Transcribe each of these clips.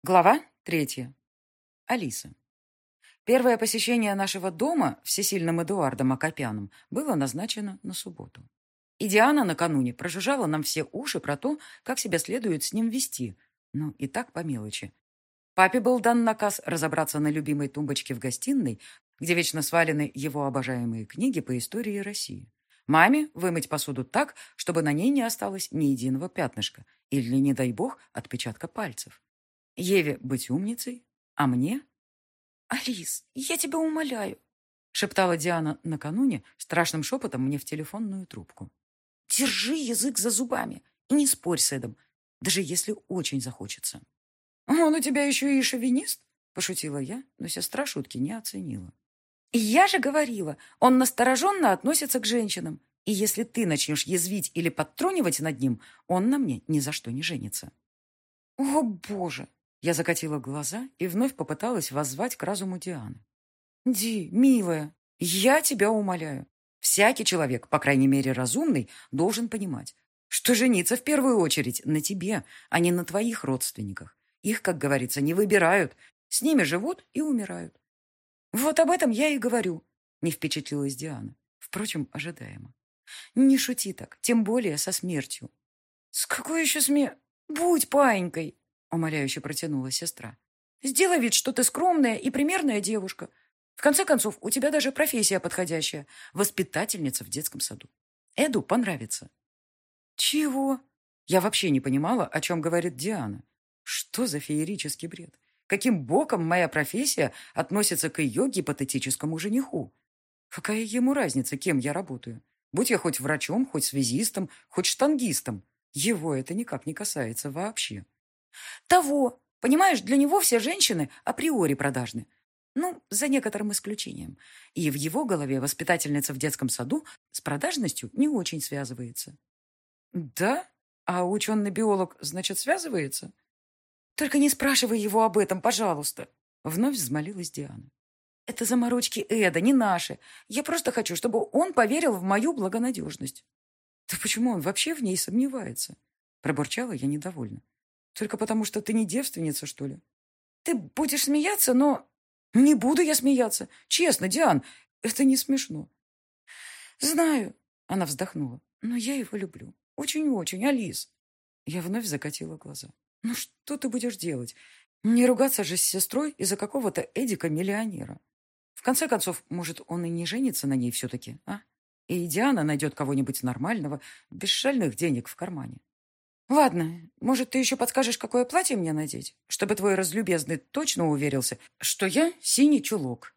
Глава 3. Алиса. Первое посещение нашего дома всесильным Эдуардом Акопяном было назначено на субботу. И Диана накануне прожужжала нам все уши про то, как себя следует с ним вести. Ну, и так по мелочи. Папе был дан наказ разобраться на любимой тумбочке в гостиной, где вечно свалены его обожаемые книги по истории России. Маме вымыть посуду так, чтобы на ней не осталось ни единого пятнышка или, не дай бог, отпечатка пальцев. Еве быть умницей, а мне... «Алис, я тебя умоляю», — шептала Диана накануне страшным шепотом мне в телефонную трубку. «Держи язык за зубами и не спорь с Эдом, даже если очень захочется». «Он у тебя еще и шовинист?» — пошутила я, но сестра шутки не оценила. «Я же говорила, он настороженно относится к женщинам, и если ты начнешь язвить или подтрунивать над ним, он на мне ни за что не женится». «О, Боже!» Я закатила глаза и вновь попыталась воззвать к разуму Дианы. «Ди, милая, я тебя умоляю. Всякий человек, по крайней мере разумный, должен понимать, что жениться в первую очередь на тебе, а не на твоих родственниках. Их, как говорится, не выбирают. С ними живут и умирают». «Вот об этом я и говорю», — не впечатлилась Диана. Впрочем, ожидаемо. «Не шути так, тем более со смертью». «С какой еще Будь паинькой!» — умоляюще протянула сестра. «Сделай вид, что ты скромная и примерная девушка. В конце концов, у тебя даже профессия подходящая — воспитательница в детском саду. Эду понравится». «Чего?» Я вообще не понимала, о чем говорит Диана. Что за феерический бред? Каким боком моя профессия относится к ее гипотетическому жениху? Какая ему разница, кем я работаю? Будь я хоть врачом, хоть связистом, хоть штангистом. Его это никак не касается вообще. Того. Понимаешь, для него все женщины априори продажны. Ну, за некоторым исключением. И в его голове воспитательница в детском саду с продажностью не очень связывается. Да? А ученый биолог, значит, связывается? Только не спрашивай его об этом, пожалуйста. Вновь взмолилась Диана. Это заморочки Эда, не наши. Я просто хочу, чтобы он поверил в мою благонадежность. Да почему он вообще в ней сомневается? Пробурчала я недовольно. Только потому, что ты не девственница, что ли? Ты будешь смеяться, но... Не буду я смеяться. Честно, Диан, это не смешно. Знаю, она вздохнула, но я его люблю. Очень-очень, Алис. Я вновь закатила глаза. Ну что ты будешь делать? Не ругаться же с сестрой из-за какого-то Эдика-миллионера. В конце концов, может, он и не женится на ней все-таки, а? И Диана найдет кого-нибудь нормального, без шальных денег в кармане. Ладно, может, ты еще подскажешь, какое платье мне надеть, чтобы твой разлюбезный точно уверился, что я синий чулок.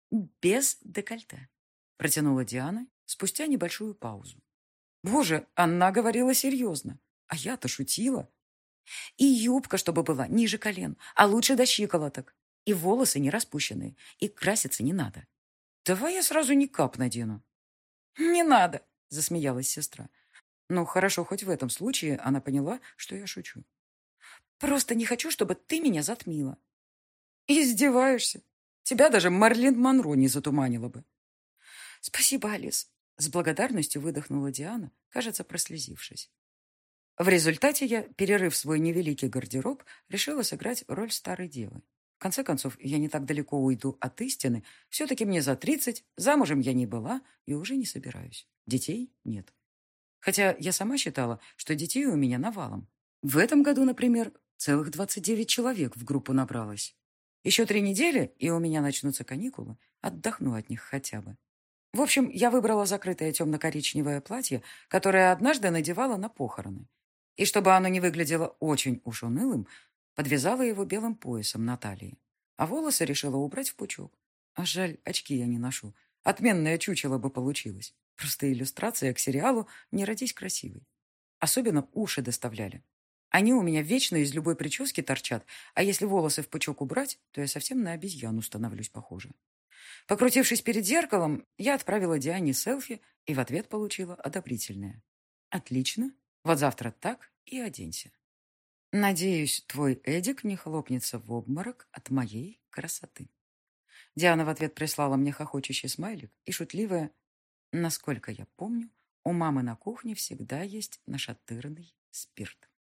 Без декольте, протянула Диана спустя небольшую паузу. Боже, она говорила серьезно, а я-то шутила. И юбка, чтобы была ниже колен, а лучше до щиколоток. И волосы не распущенные, и краситься не надо. Давай я сразу никап надену. Не надо, засмеялась сестра. Ну, хорошо, хоть в этом случае она поняла, что я шучу. Просто не хочу, чтобы ты меня затмила. Издеваешься? Тебя даже Марлин Монро не затуманила бы. Спасибо, Алис. С благодарностью выдохнула Диана, кажется, прослезившись. В результате я, перерыв свой невеликий гардероб, решила сыграть роль старой девы. В конце концов, я не так далеко уйду от истины. Все-таки мне за 30, замужем я не была и уже не собираюсь. Детей нет. Хотя я сама считала, что детей у меня навалом. В этом году, например, целых 29 человек в группу набралось. Еще 3 недели, и у меня начнутся каникулы. Отдохну от них хотя бы. В общем, я выбрала закрытое темно-коричневое платье, которое однажды надевала на похороны. И чтобы оно не выглядело очень уж унылым, подвязала его белым поясом на талии. А волосы решила убрать в пучок. А жаль, очки я не ношу. Отменное чучело бы получилось. Просто иллюстрация к сериалу «Не родись красивой». Особенно уши доставляли. Они у меня вечно из любой прически торчат, а если волосы в пучок убрать, то я совсем на обезьяну становлюсь похожа. Покрутившись перед зеркалом, я отправила Диане селфи и в ответ получила одобрительное. «Отлично. Вот завтра так и оденься. Надеюсь, твой Эдик не хлопнется в обморок от моей красоты». Диана в ответ прислала мне хохочущий смайлик и шутливое: «Насколько я помню, у мамы на кухне всегда есть нашатырный спирт».